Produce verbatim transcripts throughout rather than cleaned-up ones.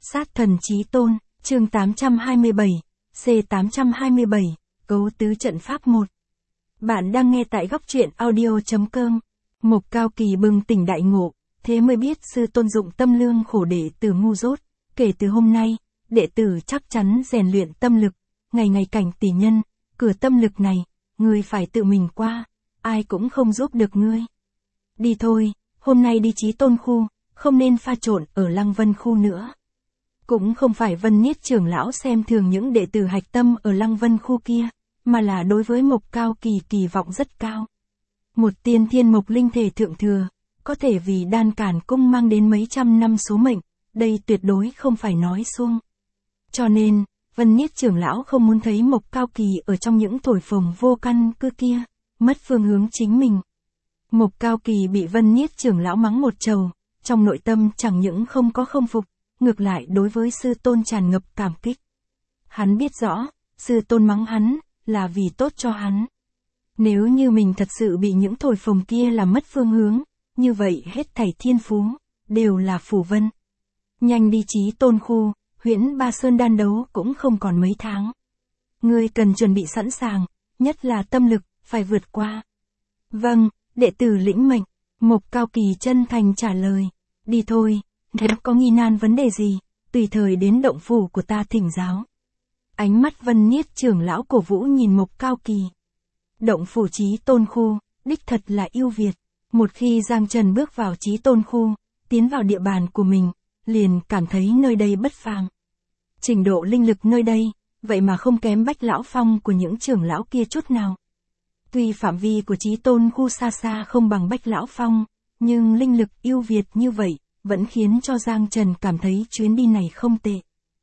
Sát thần chí tôn, chương tám trăm hai mươi bảy, C tám trăm hai mươi bảy, cấu tứ trận pháp một. Bạn đang nghe tại góc truyện audio.com. Mộc Cao Kỳ bừng tỉnh đại ngộ, thế mới biết sư tôn dụng tâm lương khổ đệ tử ngu dốt. Kể từ hôm nay, đệ tử chắc chắn rèn luyện tâm lực, ngày ngày cảnh tỷ nhân, cửa tâm lực này, ngươi phải tự mình qua, ai cũng không giúp được ngươi. Đi thôi, hôm nay đi Chí Tôn khu, không nên pha trộn ở Lăng Vân khu nữa. Cũng không phải Vân Niết trưởng lão xem thường những đệ tử hạch tâm ở Lăng Vân khu kia, mà là đối với Mộc Cao Kỳ kỳ vọng rất cao. Một tiên thiên mộc linh thể thượng thừa, có thể vì đan cản cung mang đến mấy trăm năm số mệnh, đây tuyệt đối không phải nói suông. Cho nên, Vân Niết trưởng lão không muốn thấy Mộc Cao Kỳ ở trong những thổi phồng vô căn cứ kia, mất phương hướng chính mình. Mộc Cao Kỳ bị Vân Niết trưởng lão mắng một trầu, trong nội tâm chẳng những không có không phục, ngược lại đối với sư tôn tràn ngập cảm kích. Hắn biết rõ, sư tôn mắng hắn, là vì tốt cho hắn. Nếu như mình thật sự bị những thổi phồng kia làm mất phương hướng, như vậy hết thảy thiên phú, đều là phù vân. Nhanh đi Chí Tôn khu, Huyễn Ba Sơn đan đấu cũng không còn mấy tháng. Ngươi cần chuẩn bị sẵn sàng, nhất là tâm lực, phải vượt qua. Vâng, đệ tử lĩnh mệnh, Mộc Cao Kỳ chân thành trả lời. Đi thôi, nếu có nghi nan vấn đề gì, tùy thời đến động phủ của ta thỉnh giáo. Ánh mắt Vân Niết trưởng lão cổ vũ nhìn Mộc Cao Kỳ. Động phủ Chí Tôn khu, đích thật là ưu việt. Một khi Giang Trần bước vào Chí Tôn khu, tiến vào địa bàn của mình, liền cảm thấy nơi đây bất phàm. Trình độ linh lực nơi đây, vậy mà không kém Bách Lão Phong của những trưởng lão kia chút nào. Tuy phạm vi của Chí Tôn khu xa xa không bằng Bách Lão Phong, nhưng linh lực ưu việt như vậy, vẫn khiến cho Giang Trần cảm thấy chuyến đi này không tệ.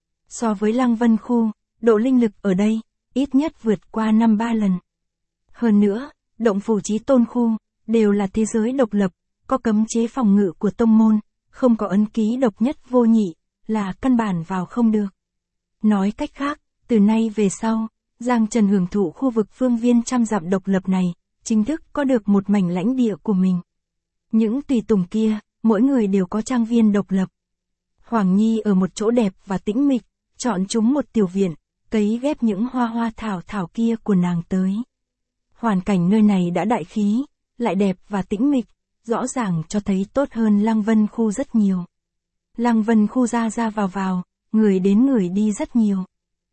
So với Lăng Vân khu, độ linh lực ở đây, ít nhất vượt qua năm ba lần. Hơn nữa, động phủ Chí Tôn khu, đều là thế giới độc lập, có cấm chế phòng ngự của tông môn, không có ấn ký độc nhất vô nhị, là căn bản vào không được. Nói cách khác, từ nay về sau, Giang Trần hưởng thụ khu vực phương viên trăm dặm độc lập này, chính thức có được một mảnh lãnh địa của mình. Những tùy tùng kia, mỗi người đều có trang viên độc lập. Hoàng Nhi ở một chỗ đẹp và tĩnh mịch, chọn chúng một tiểu viện, cấy ghép những hoa hoa thảo thảo kia của nàng tới. Hoàn cảnh nơi này đã đại khí, lại đẹp và tĩnh mịch, rõ ràng cho thấy tốt hơn Lăng Vân khu rất nhiều. Lăng Vân khu ra ra vào vào, người đến người đi rất nhiều.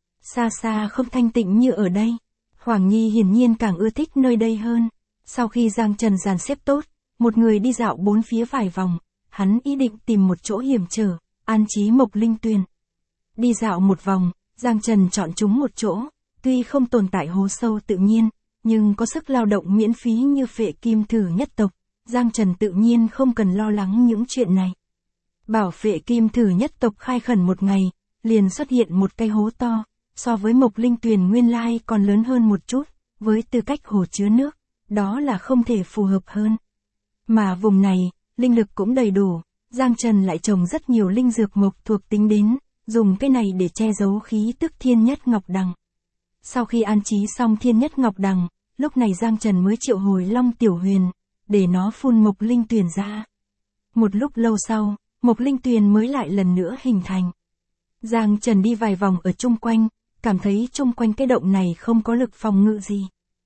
Xa xa không thanh tịnh như ở đây. Hoàng Nhi hiển nhiên càng ưa thích nơi đây hơn. Sau khi Giang Trần dàn xếp tốt, một người đi dạo bốn phía vài vòng, hắn ý định tìm một chỗ hiểm trở, an trí Mộc Linh Tuyền. Đi dạo một vòng, Giang Trần chọn chúng một chỗ, tuy không tồn tại hố sâu tự nhiên, nhưng có sức lao động miễn phí như Phệ Kim Thử nhất tộc, Giang Trần tự nhiên không cần lo lắng những chuyện này. Bảo Phệ Kim Thử nhất tộc khai khẩn một ngày, liền xuất hiện một cây hố to, so với Mộc Linh Tuyền nguyên lai còn lớn hơn một chút, với tư cách hồ chứa nước, đó là không thể phù hợp hơn. Mà vùng này, linh lực cũng đầy đủ, Giang Trần lại trồng rất nhiều linh dược mộc thuộc tính đến, dùng cái này để che giấu khí tức Thiên Nhất Ngọc Đằng. Sau khi an trí xong Thiên Nhất Ngọc Đằng, lúc này Giang Trần mới triệu hồi Long Tiểu Huyền, để nó phun Mộc Linh Tuyền ra. Một lúc lâu sau, Mộc Linh Tuyền mới lại lần nữa hình thành. Giang Trần đi vài vòng ở chung quanh, cảm thấy chung quanh cái động này không có lực phòng ngự gì.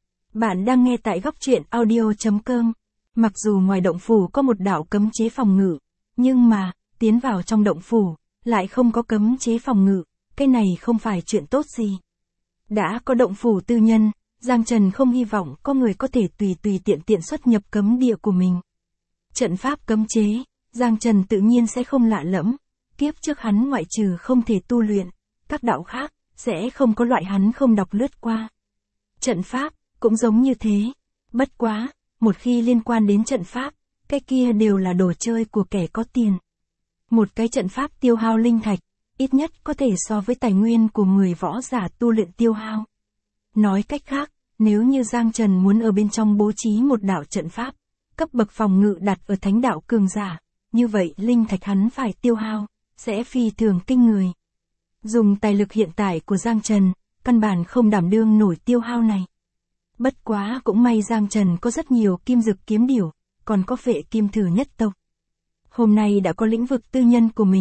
Bạn đang nghe tại góc truyện audio.com. Mặc dù ngoài động phủ có một đạo cấm chế phòng ngự, nhưng mà, tiến vào trong động phủ, lại không có cấm chế phòng ngự, cái này không phải chuyện tốt gì. Đã có động phủ tư nhân, Giang Trần không hy vọng có người có thể tùy tùy tiện tiện xuất nhập cấm địa của mình. Trận pháp cấm chế, Giang Trần tự nhiên sẽ không lạ lẫm, kiếp trước hắn ngoại trừ không thể tu luyện, các đạo khác, sẽ không có loại hắn không đọc lướt qua. Trận pháp, cũng giống như thế, bất quá, một khi liên quan đến trận pháp, cái kia đều là đồ chơi của kẻ có tiền. Một cái trận pháp tiêu hao linh thạch, ít nhất có thể so với tài nguyên của người võ giả tu luyện tiêu hao. Nói cách khác, nếu như Giang Trần muốn ở bên trong bố trí một đạo trận pháp, cấp bậc phòng ngự đặt ở thánh đạo cường giả, như vậy linh thạch hắn phải tiêu hao, sẽ phi thường kinh người. Dùng tài lực hiện tại của Giang Trần, căn bản không đảm đương nổi tiêu hao này. Bất quá cũng may Giang Trần có rất nhiều kim dực kiếm điểu, còn có Phệ Kim Thử nhất tộc. Hôm nay đã có lĩnh vực tư nhân của mình,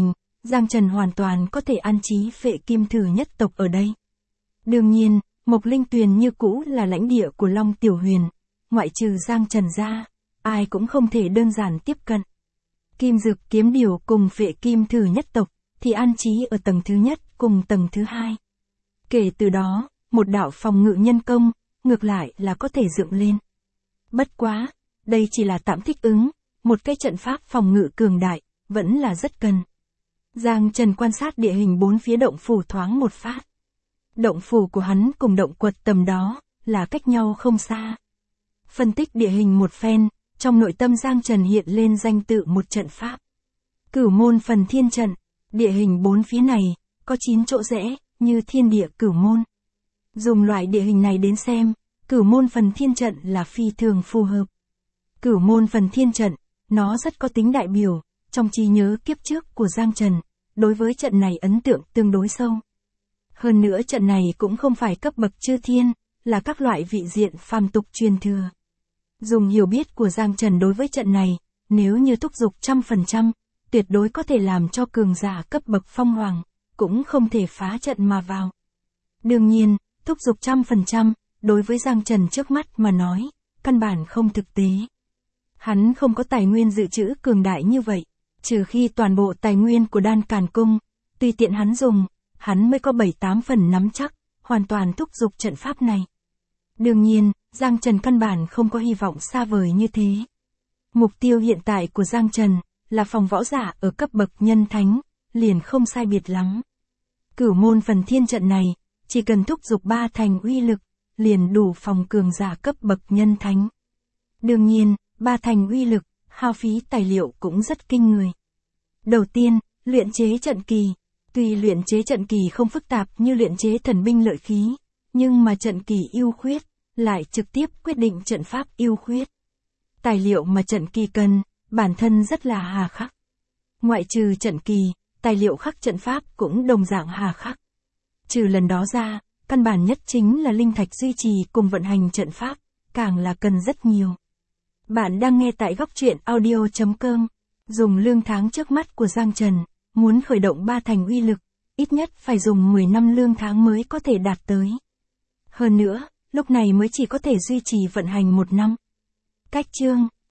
Giang Trần hoàn toàn có thể an trí phệ kim thử nhất tộc ở đây. Đương nhiên, Mộc Linh Tuyền như cũ là lãnh địa của Long Tiểu Huyền, ngoại trừ Giang Trần ra, ai cũng không thể đơn giản tiếp cận. Kim Dực Kiếm Điểu cùng phệ kim thử nhất tộc, thì an trí ở tầng thứ nhất cùng tầng thứ hai. Kể từ đó, một đạo phòng ngự nhân công, ngược lại là có thể dựng lên. Bất quá, đây chỉ là tạm thích ứng, một cái trận pháp phòng ngự cường đại, vẫn là rất cần. Giang Trần quan sát địa hình bốn phía động phủ thoáng một phát. Động phủ của hắn cùng động quật tầm đó, là cách nhau không xa. Phân tích địa hình một phen, trong nội tâm Giang Trần hiện lên danh tự một trận pháp. Cửu môn phần thiên trận, địa hình bốn phía này, có chín chỗ rẽ, như thiên địa cửu môn. Dùng loại địa hình này đến xem, cửu môn phần thiên trận là phi thường phù hợp. Cửu môn phần thiên trận, nó rất có tính đại biểu, trong trí nhớ kiếp trước của Giang Trần, đối với trận này ấn tượng tương đối sâu. Hơn nữa trận này cũng không phải cấp bậc chư thiên, là các loại vị diện phàm tục truyền thừa. Dùng hiểu biết của Giang Trần đối với trận này, nếu như thúc giục trăm phần trăm, tuyệt đối có thể làm cho cường giả cấp bậc phong hoàng, cũng không thể phá trận mà vào. Đương nhiên, thúc giục trăm phần trăm, đối với Giang Trần trước mắt mà nói, căn bản không thực tế. Hắn không có tài nguyên dự trữ cường đại như vậy, trừ khi toàn bộ tài nguyên của Đan Càn Cung, tùy tiện hắn dùng, hắn mới có bảy tám phần nắm chắc, hoàn toàn thúc giục trận pháp này. Đương nhiên, Giang Trần căn bản không có hy vọng xa vời như thế. Mục tiêu hiện tại của Giang Trần, là phòng võ giả ở cấp bậc nhân thánh, liền không sai biệt lắm. Cửu môn phần thiên trận này, chỉ cần thúc giục ba thành uy lực, liền đủ phòng cường giả cấp bậc nhân thánh. Đương nhiên, ba thành uy lực, hao phí tài liệu cũng rất kinh người. Đầu tiên, luyện chế trận kỳ. Tuy luyện chế trận kỳ không phức tạp như luyện chế thần binh lợi khí, nhưng mà trận kỳ ưu khuyết, lại trực tiếp quyết định trận pháp ưu khuyết. Tài liệu mà trận kỳ cần, bản thân rất là hà khắc. Ngoại trừ trận kỳ, tài liệu khắc trận pháp cũng đồng dạng hà khắc. Trừ lần đó ra, căn bản nhất chính là linh thạch duy trì cùng vận hành trận pháp, càng là cần rất nhiều. Bạn đang nghe tại góc truyện audio chấm com. Dùng lương tháng trước mắt của Giang Trần, muốn khởi động ba thành uy lực, ít nhất phải dùng mười năm lương tháng mới có thể đạt tới. Hơn nữa, lúc này mới chỉ có thể duy trì vận hành một năm. Cách chương